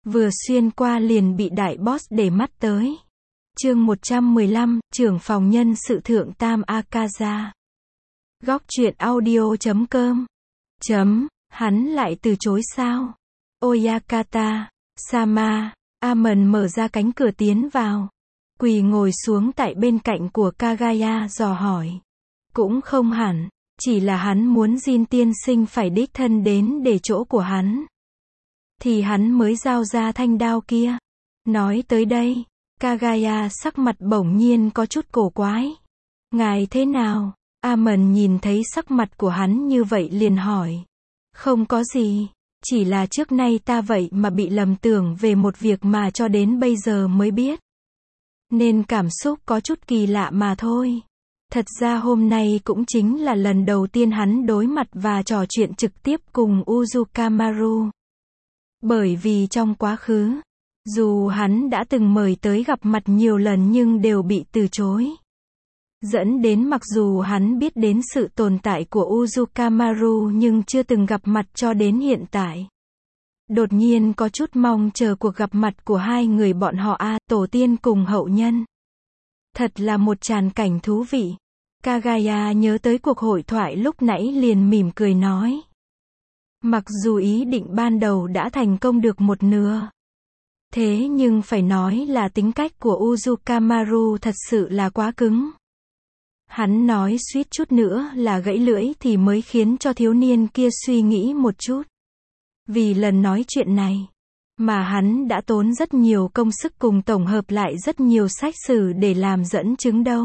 vừa xuyên qua liền bị đại boss để mắt tới. Chương 115, trưởng phòng nhân sự Thượng Tam Akaza. Góc truyện audio.com. Hắn lại từ chối sao? Oyakata, Sama, Amon mở ra cánh cửa tiến vào. Quỳ ngồi xuống tại bên cạnh của Kagaya dò hỏi. Cũng không hẳn, chỉ là hắn muốn Jin tiên sinh phải đích thân đến để chỗ của hắn. Thì hắn mới giao ra thanh đao kia. Nói tới đây, Kagaya sắc mặt bỗng nhiên có chút cổ quái. Ngài thế nào? Amon nhìn thấy sắc mặt của hắn như vậy liền hỏi. Không có gì, chỉ là trước nay ta vậy mà bị lầm tưởng về một việc mà cho đến bây giờ mới biết. Nên cảm xúc có chút kỳ lạ mà thôi. Thật ra hôm nay cũng chính là lần đầu tiên hắn đối mặt và trò chuyện trực tiếp cùng Uzukamaru. Bởi vì trong quá khứ, dù hắn đã từng mời tới gặp mặt nhiều lần nhưng đều bị từ chối. Dẫn đến mặc dù hắn biết đến sự tồn tại của Uzukamaru nhưng chưa từng gặp mặt cho đến hiện tại. Đột nhiên có chút mong chờ cuộc gặp mặt của hai người bọn họ tổ tiên cùng hậu nhân. Thật là một tràn cảnh thú vị. Kagaya nhớ tới cuộc hội thoại lúc nãy liền mỉm cười nói. Mặc dù ý định ban đầu đã thành công được một nửa. Thế nhưng phải nói là tính cách của Uzukamaru thật sự là quá cứng. Hắn nói suýt chút nữa là gãy lưỡi thì mới khiến cho thiếu niên kia suy nghĩ một chút. Vì lần nói chuyện này, mà hắn đã tốn rất nhiều công sức cùng tổng hợp lại rất nhiều sách sử để làm dẫn chứng đâu.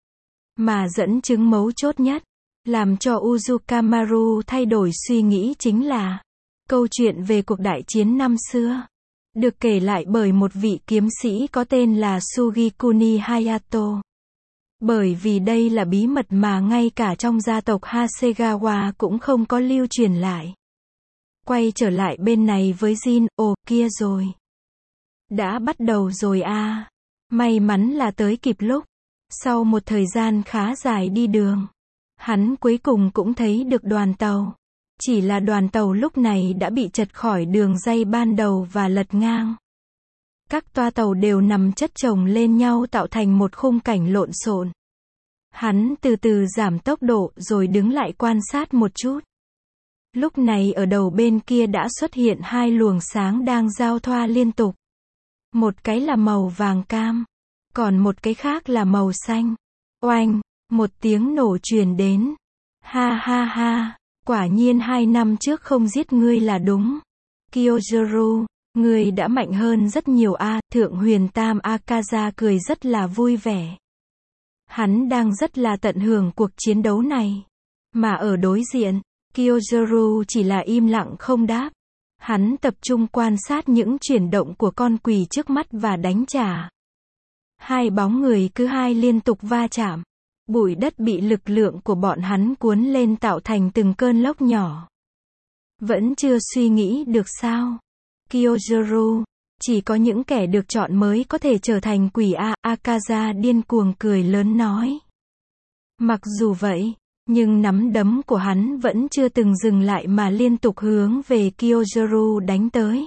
Mà dẫn chứng mấu chốt nhất, làm cho Uzukamaru thay đổi suy nghĩ chính là câu chuyện về cuộc đại chiến năm xưa. Được kể lại bởi một vị kiếm sĩ có tên là Sugikuni Hayato. Bởi vì đây là bí mật mà ngay cả trong gia tộc Hasegawa cũng không có lưu truyền lại. Quay trở lại bên này với Jin, kia rồi. Đã bắt đầu rồi May mắn là tới kịp lúc. Sau một thời gian khá dài đi đường, hắn cuối cùng cũng thấy được đoàn tàu. Chỉ là đoàn tàu lúc này đã bị trật khỏi đường ray ban đầu và lật ngang. Các toa tàu đều nằm chất chồng lên nhau tạo thành một khung cảnh lộn xộn. Hắn từ từ giảm tốc độ rồi đứng lại quan sát một chút. Lúc này ở đầu bên kia đã xuất hiện hai luồng sáng đang giao thoa liên tục. Một cái là màu vàng cam, còn một cái khác là màu xanh. Oanh, một tiếng nổ truyền đến. Ha ha ha, quả nhiên 2 năm trước không giết ngươi là đúng. Kyojuro, ngươi đã mạnh hơn rất nhiều Thượng Huyền Tam Akaza cười rất là vui vẻ. Hắn đang rất là tận hưởng cuộc chiến đấu này. Mà ở đối diện, Kyojuro chỉ là im lặng không đáp. Hắn tập trung quan sát những chuyển động của con quỷ trước mắt và đánh trả. Hai bóng người cứ liên tục va chạm. Bụi đất bị lực lượng của bọn hắn cuốn lên tạo thành từng cơn lốc nhỏ. Vẫn chưa suy nghĩ được sao? Kyojuro, chỉ có những kẻ được chọn mới có thể trở thành quỷ Akaza điên cuồng cười lớn nói. Mặc dù vậy, nhưng nắm đấm của hắn vẫn chưa từng dừng lại mà liên tục hướng về Kyojuro đánh tới.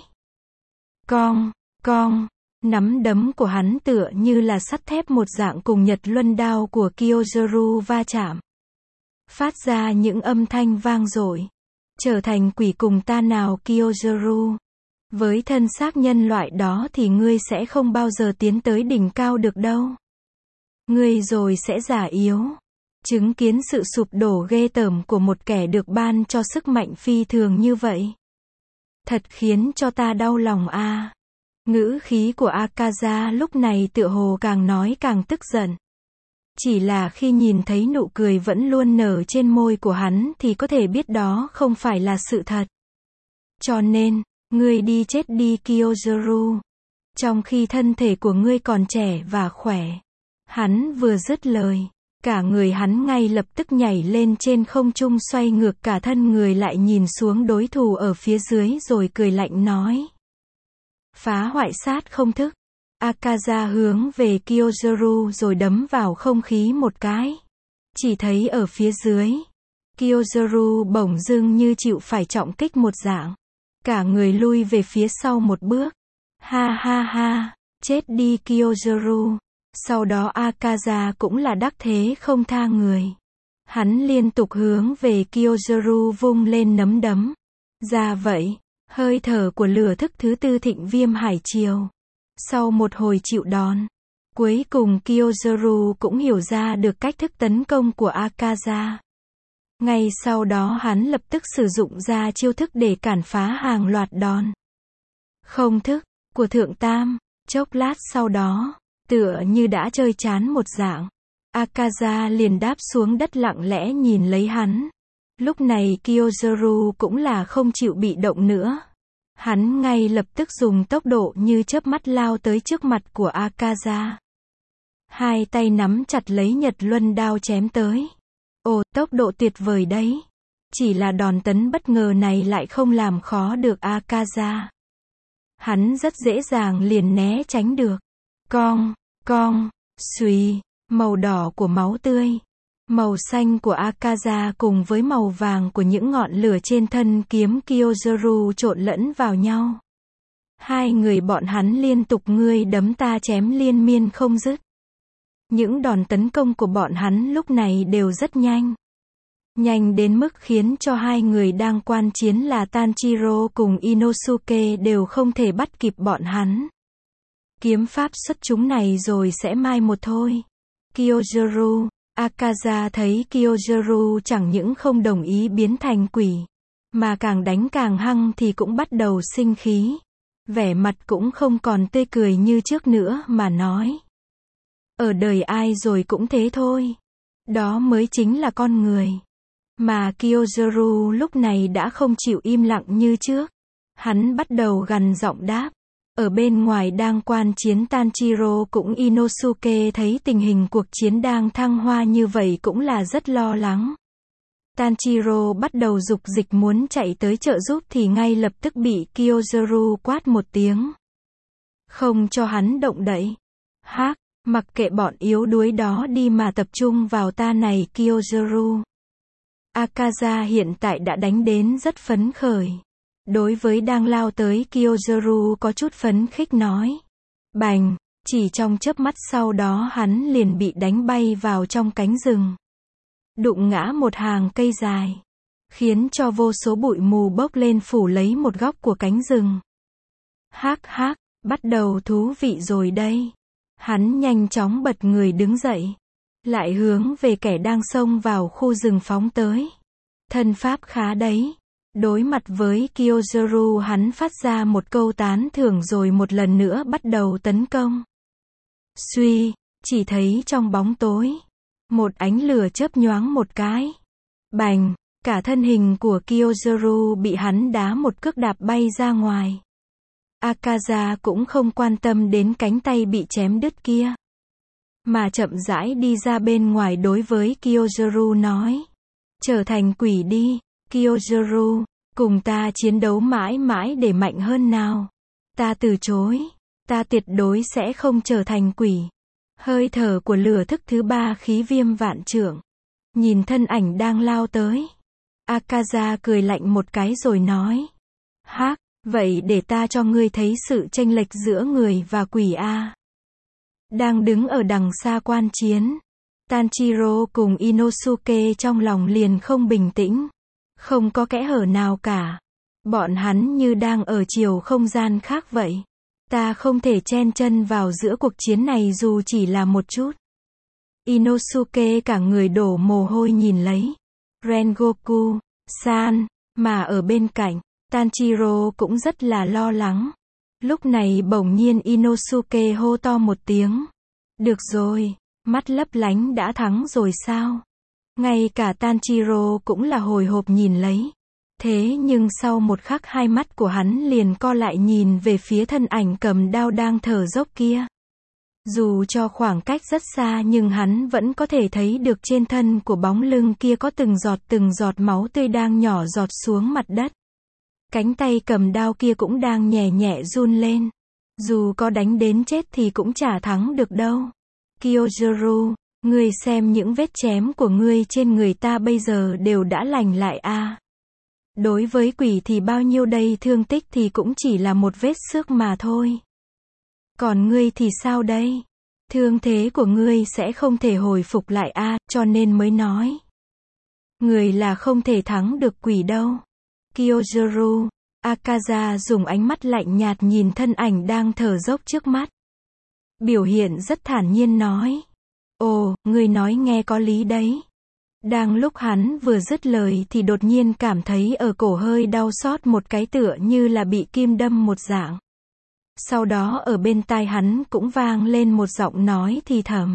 Cong, nắm đấm của hắn tựa như là sắt thép một dạng cùng Nhật Luân đao của Kyojuro va chạm. Phát ra những âm thanh vang dội. Trở thành quỷ cùng ta nào Kyojuro. Với thân xác nhân loại đó thì ngươi sẽ không bao giờ tiến tới đỉnh cao được đâu. Ngươi rồi sẽ già yếu. Chứng kiến sự sụp đổ ghê tởm của một kẻ được ban cho sức mạnh phi thường như vậy. Thật khiến cho ta đau lòng Ngữ khí của Akaza lúc này tựa hồ càng nói càng tức giận. Chỉ là khi nhìn thấy nụ cười vẫn luôn nở trên môi của hắn thì có thể biết đó không phải là sự thật. Cho nên, ngươi đi chết đi Kyojuro. Trong khi thân thể của ngươi còn trẻ và khỏe. Hắn vừa dứt lời. Cả người hắn ngay lập tức nhảy lên trên không trung xoay ngược cả thân người lại nhìn xuống đối thủ ở phía dưới rồi cười lạnh nói. Phá hoại sát không thức. Akaza hướng về Kyojuro rồi đấm vào không khí một cái. Chỉ thấy ở phía dưới, Kyojuro bỗng dưng như chịu phải trọng kích một dạng. Cả người lui về phía sau một bước. Ha ha ha, chết đi Kyozaru. Sau đó Akaza cũng là đắc thế không tha người. Hắn liên tục hướng về Kyozaru vung lên nắm đấm. Ra vậy, hơi thở của lửa thức thứ tư thịnh viêm hải triều. Sau một hồi chịu đòn, cuối cùng Kyozaru cũng hiểu ra được cách thức tấn công của Akaza. Ngay sau đó hắn lập tức sử dụng ra chiêu thức để cản phá hàng loạt đòn không thức của Thượng Tam. Chốc lát sau đó, tựa như đã chơi chán một dạng, Akaza liền đáp xuống đất lặng lẽ nhìn lấy hắn. Lúc này Kyozaru cũng là không chịu bị động nữa. Hắn ngay lập tức dùng tốc độ như chớp mắt lao tới trước mặt của Akaza. Hai tay nắm chặt lấy Nhật Luân đao chém tới. Ồ, tốc độ tuyệt vời đấy. Chỉ là đòn tấn bất ngờ này lại không làm khó được Akaza. Hắn rất dễ dàng liền né tránh được. Cong, xùy, màu đỏ của máu tươi, màu xanh của Akaza cùng với màu vàng của những ngọn lửa trên thân kiếm Kyozaru trộn lẫn vào nhau. Hai người bọn hắn liên tục ngươi đấm ta chém liên miên không dứt. Những đòn tấn công của bọn hắn lúc này đều rất nhanh. Nhanh đến mức khiến cho hai người đang quan chiến là Tanjiro cùng Inosuke đều không thể bắt kịp bọn hắn. Kiếm pháp xuất chúng này rồi sẽ mai một thôi. Kyozaru, Akaza thấy Kyozaru chẳng những không đồng ý biến thành quỷ, mà càng đánh càng hăng thì cũng bắt đầu sinh khí. Vẻ mặt cũng không còn tươi cười như trước nữa mà nói. Ở đời ai rồi cũng thế thôi. Đó mới chính là con người. Mà Kyozaru lúc này đã không chịu im lặng như trước. Hắn bắt đầu gằn giọng đáp. Ở bên ngoài đang quan chiến Tanjiro cũng Inosuke thấy tình hình cuộc chiến đang thăng hoa như vậy cũng là rất lo lắng. Tanjiro bắt đầu dục dịch muốn chạy tới trợ giúp thì ngay lập tức bị Kyozaru quát một tiếng. Không cho hắn động đậy. Hắc, mặc kệ bọn yếu đuối đó đi mà tập trung vào ta này Kyozaru. Akaza hiện tại đã đánh đến rất phấn khởi. Đối với đang lao tới Kyozaru có chút phấn khích nói. Bành, chỉ trong chớp mắt sau đó hắn liền bị đánh bay vào trong cánh rừng. Đụng ngã một hàng cây dài. Khiến cho vô số bụi mù bốc lên phủ lấy một góc của cánh rừng. Hắc, bắt đầu thú vị rồi đây. Hắn nhanh chóng bật người đứng dậy. Lại hướng về kẻ đang xông vào khu rừng phóng tới. Thân pháp khá đấy. Đối mặt với Kyozaru hắn phát ra một câu tán thưởng rồi một lần nữa bắt đầu tấn công. Suy, chỉ thấy trong bóng tối. Một ánh lửa chớp nhoáng một cái. Bành, cả thân hình của Kyozaru bị hắn đá một cước đạp bay ra ngoài. Akaza cũng không quan tâm đến cánh tay bị chém đứt kia. Mà chậm rãi đi ra bên ngoài đối với Kyozaru nói. Trở thành quỷ đi, Kyozaru, cùng ta chiến đấu mãi mãi để mạnh hơn nào. Ta từ chối, ta tuyệt đối sẽ không trở thành quỷ. Hơi thở của lửa thức thứ ba khí viêm vạn trượng. Nhìn thân ảnh đang lao tới. Akaza cười lạnh một cái rồi nói. Hắc, vậy để ta cho ngươi thấy sự chênh lệch giữa người và quỷ a. Đang đứng ở đằng xa quan chiến. Tanjiro cùng Inosuke trong lòng liền không bình tĩnh. Không có kẽ hở nào cả. Bọn hắn như đang ở chiều không gian khác vậy. Ta không thể chen chân vào giữa cuộc chiến này dù chỉ là một chút. Inosuke cả người đổ mồ hôi nhìn lấy. Rengoku, san, mà ở bên cạnh, Tanjiro cũng rất là lo lắng. Lúc này bỗng nhiên Inosuke hô to một tiếng. Được rồi, mắt lấp lánh đã thắng rồi sao? Ngay cả Tanjiro cũng là hồi hộp nhìn lấy. Thế nhưng sau một khắc hai mắt của hắn liền co lại nhìn về phía thân ảnh cầm đao đang thở dốc kia. Dù cho khoảng cách rất xa nhưng hắn vẫn có thể thấy được trên thân của bóng lưng kia có từng giọt máu tươi đang nhỏ giọt xuống mặt đất. Cánh tay cầm đao kia cũng đang nhẹ nhẹ run lên. Dù có đánh đến chết thì cũng chả thắng được đâu. Kyozaru, ngươi xem những vết chém của ngươi trên người ta bây giờ đều đã lành lại a. Đối với quỷ thì bao nhiêu đây thương tích thì cũng chỉ là một vết xước mà thôi. Còn ngươi thì sao đây? Thương thế của ngươi sẽ không thể hồi phục lại a, cho nên mới nói. Người là không thể thắng được quỷ đâu. Kyojuro, Akaza dùng ánh mắt lạnh nhạt nhìn thân ảnh đang thở dốc trước mắt. Biểu hiện rất thản nhiên nói. Ồ, ngươi nói nghe có lý đấy. Đang lúc hắn vừa dứt lời thì đột nhiên cảm thấy ở cổ hơi đau xót một cái tựa như là bị kim đâm một dạng. Sau đó ở bên tai hắn cũng vang lên một giọng nói thì thầm.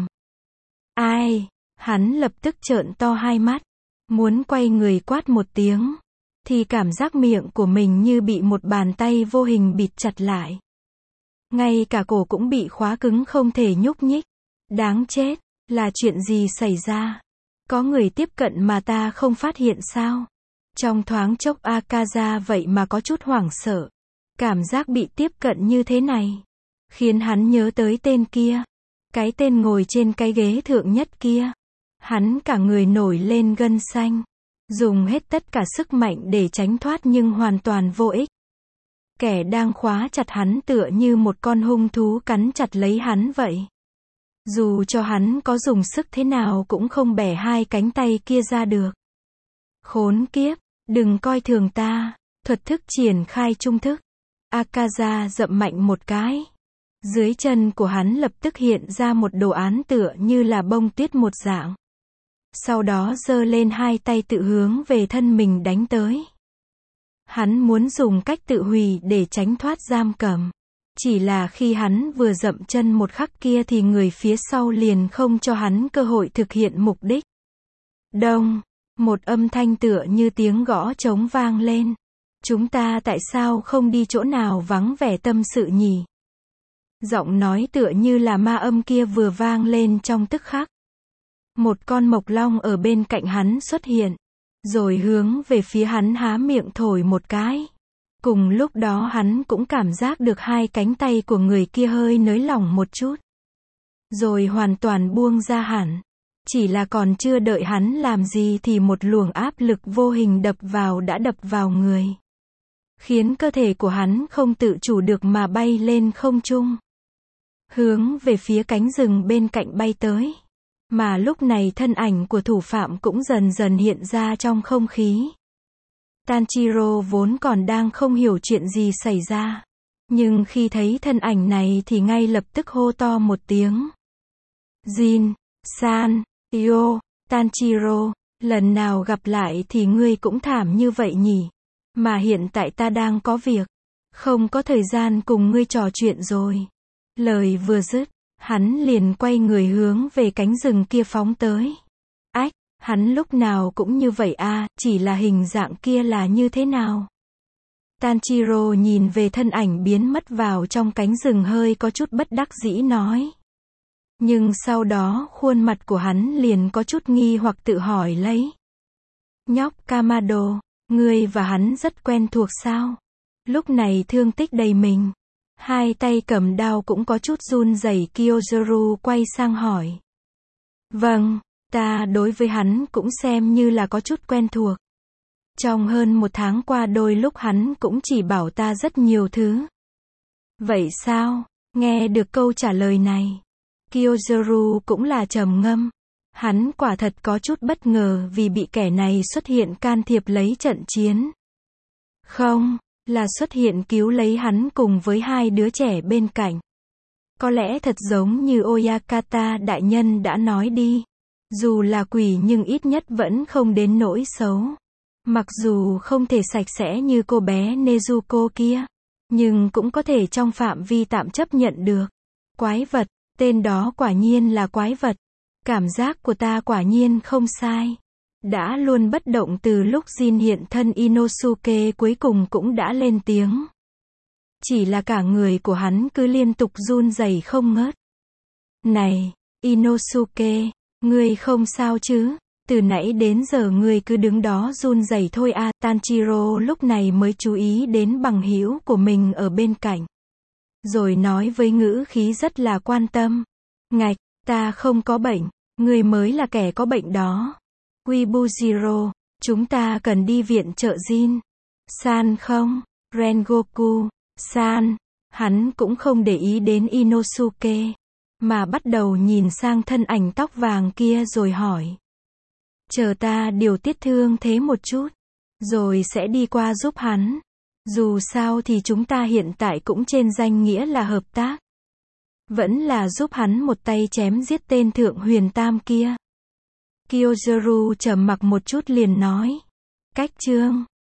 Ai? Hắn lập tức trợn to hai mắt. Muốn quay người quát một tiếng. Thì cảm giác miệng của mình như bị một bàn tay vô hình bịt chặt lại. Ngay cả cổ cũng bị khóa cứng không thể nhúc nhích. Đáng chết, là chuyện gì xảy ra? Có người tiếp cận mà ta không phát hiện sao? Trong thoáng chốc Akaza vậy mà có chút hoảng sợ. Cảm giác bị tiếp cận như thế này khiến hắn nhớ tới tên kia. Cái tên ngồi trên cái ghế thượng nhất kia. Hắn cả người nổi lên gân xanh. Dùng hết tất cả sức mạnh để tránh thoát nhưng hoàn toàn vô ích. Kẻ đang khóa chặt hắn tựa như một con hung thú cắn chặt lấy hắn vậy. Dù cho hắn có dùng sức thế nào cũng không bẻ hai cánh tay kia ra được. Khốn kiếp, đừng coi thường ta. Thuật thức triển khai trung thức. Akaza dậm mạnh một cái. Dưới chân của hắn lập tức hiện ra một đồ án tựa như là bông tuyết một dạng. Sau đó giơ lên hai tay tự hướng về thân mình đánh tới. Hắn muốn dùng cách tự hủy để tránh thoát giam cầm. Chỉ là khi hắn vừa dậm chân một khắc kia thì người phía sau liền không cho hắn cơ hội thực hiện mục đích. Đông, một âm thanh tựa như tiếng gõ trống vang lên. Chúng ta tại sao không đi chỗ nào vắng vẻ tâm sự nhỉ? Giọng nói tựa như là ma âm kia vừa vang lên trong tức khắc. Một con mộc long ở bên cạnh hắn xuất hiện. Rồi hướng về phía hắn há miệng thổi một cái. Cùng lúc đó hắn cũng cảm giác được hai cánh tay của người kia hơi nới lỏng một chút. Rồi hoàn toàn buông ra hẳn. Chỉ là còn chưa đợi hắn làm gì thì một luồng áp lực vô hình đập vào người. Khiến cơ thể của hắn không tự chủ được mà bay lên không trung. Hướng về phía cánh rừng bên cạnh bay tới. Mà lúc này thân ảnh của thủ phạm cũng dần dần hiện ra trong không khí. Tanjiro vốn còn đang không hiểu chuyện gì xảy ra. Nhưng khi thấy thân ảnh này thì ngay lập tức hô to một tiếng. Jin, San, Yo, Tanjiro, lần nào gặp lại thì ngươi cũng thảm như vậy nhỉ? Mà hiện tại ta đang có việc. Không có thời gian cùng ngươi trò chuyện rồi. Lời vừa dứt, hắn liền quay người hướng về cánh rừng kia phóng tới. Ách, hắn lúc nào cũng như vậy à, chỉ là hình dạng kia là như thế nào? Tanjiro nhìn về thân ảnh biến mất vào trong cánh rừng hơi có chút bất đắc dĩ nói. Nhưng sau đó khuôn mặt của hắn liền có chút nghi hoặc tự hỏi lấy. Nhóc Kamado, ngươi và hắn rất quen thuộc sao? Lúc này thương tích đầy mình. Hai tay cầm đao cũng có chút run rẩy. Kyojuro quay sang hỏi. Vâng, ta đối với hắn cũng xem như là có chút quen thuộc. Trong hơn một tháng qua đôi lúc hắn cũng chỉ bảo ta rất nhiều thứ. Vậy sao? Nghe được câu trả lời này. Kyojuro cũng là trầm ngâm. Hắn quả thật có chút bất ngờ vì bị kẻ này xuất hiện can thiệp lấy trận chiến. Không, là xuất hiện cứu lấy hắn cùng với hai đứa trẻ bên cạnh. Có lẽ thật giống như Oyakata đại nhân đã nói đi. Dù là quỷ nhưng ít nhất vẫn không đến nỗi xấu. Mặc dù không thể sạch sẽ như cô bé Nezuko kia. Nhưng cũng có thể trong phạm vi tạm chấp nhận được. Quái vật, tên đó quả nhiên là quái vật. Cảm giác của ta quả nhiên không sai. Đã luôn bất động từ lúc Jin hiện thân. Inosuke cuối cùng cũng đã lên tiếng. Chỉ là cả người của hắn cứ liên tục run rẩy không ngớt. Này, Inosuke, ngươi không sao chứ? Từ nãy đến giờ ngươi cứ đứng đó run rẩy thôi à? Tanjiro lúc này mới chú ý đến bằng hữu của mình ở bên cạnh. Rồi nói với ngữ khí rất là quan tâm. Ngạch, ta không có bệnh, ngươi mới là kẻ có bệnh đó. Wibujiro, chúng ta cần đi viện trợ Jin. San không? Rengoku, San, Hắn cũng không để ý đến Inosuke, mà bắt đầu nhìn sang thân ảnh tóc vàng kia rồi hỏi. Chờ ta điều tiết thương thế một chút, rồi sẽ đi qua giúp hắn. Dù sao thì chúng ta hiện tại cũng trên danh nghĩa là hợp tác. Vẫn là giúp hắn một tay chém giết tên thượng huyền tam kia. Kyojiru trầm mặc một chút liền nói. Cách chương